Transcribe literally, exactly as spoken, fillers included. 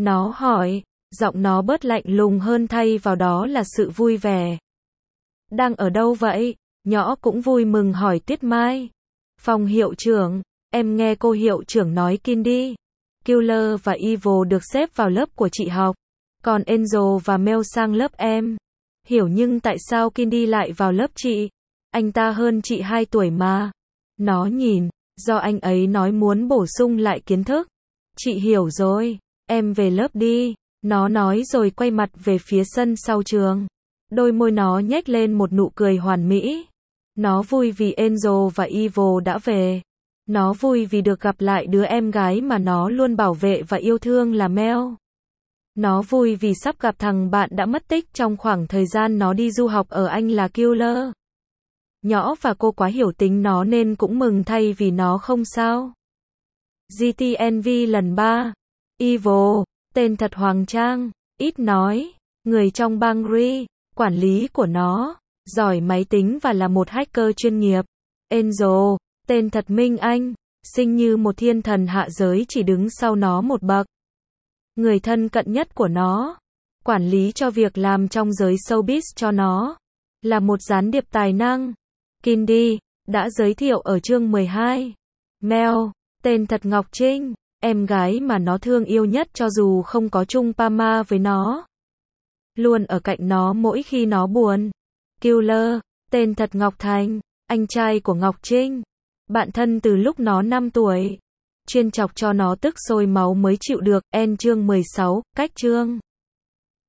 Nó hỏi, giọng nó bớt lạnh lùng hơn thay vào đó là sự vui vẻ. Đang ở đâu vậy? Nhỏ cũng vui mừng hỏi Tuyết Mai. Phòng hiệu trưởng, em nghe cô hiệu trưởng nói Kindy, Killer và Evil được xếp vào lớp của chị học, còn Angel và Mel sang lớp em. Hiểu nhưng tại sao Kindy lại vào lớp chị? Anh ta hơn chị hai tuổi mà. Nó nhìn, do anh ấy nói muốn bổ sung lại kiến thức. Chị hiểu rồi, em về lớp đi. Nó nói rồi quay mặt về phía sân sau trường. Đôi môi nó nhếch lên một nụ cười hoàn mỹ. Nó vui vì Angel và Evil đã về. Nó vui vì được gặp lại đứa em gái mà nó luôn bảo vệ và yêu thương là Mel. Nó vui vì sắp gặp thằng bạn đã mất tích trong khoảng thời gian nó đi du học ở Anh là Killer. Nhỏ và cô quá hiểu tính nó nên cũng mừng thay vì nó không sao. giê tê en vê lần ba. Evil, tên thật Hoàng Trang, ít nói, người trong bang Gree, quản lý của nó, giỏi máy tính và là một hacker chuyên nghiệp. Angel, tên thật Minh Anh, xinh như một thiên thần hạ giới chỉ đứng sau nó một bậc. Người thân cận nhất của nó, quản lý cho việc làm trong giới showbiz cho nó, là một gián điệp tài năng. Kindy, đã giới thiệu ở chương mười hai. Mel, tên thật Ngọc Trinh, em gái mà nó thương yêu nhất cho dù không có chung Pama với nó. Luôn ở cạnh nó mỗi khi nó buồn. Killer, tên thật Ngọc Thành, anh trai của Ngọc Trinh. Bạn thân từ lúc nó năm tuổi. Chuyên chọc cho nó tức sôi máu mới chịu được. End chương mười sáu, cách chương.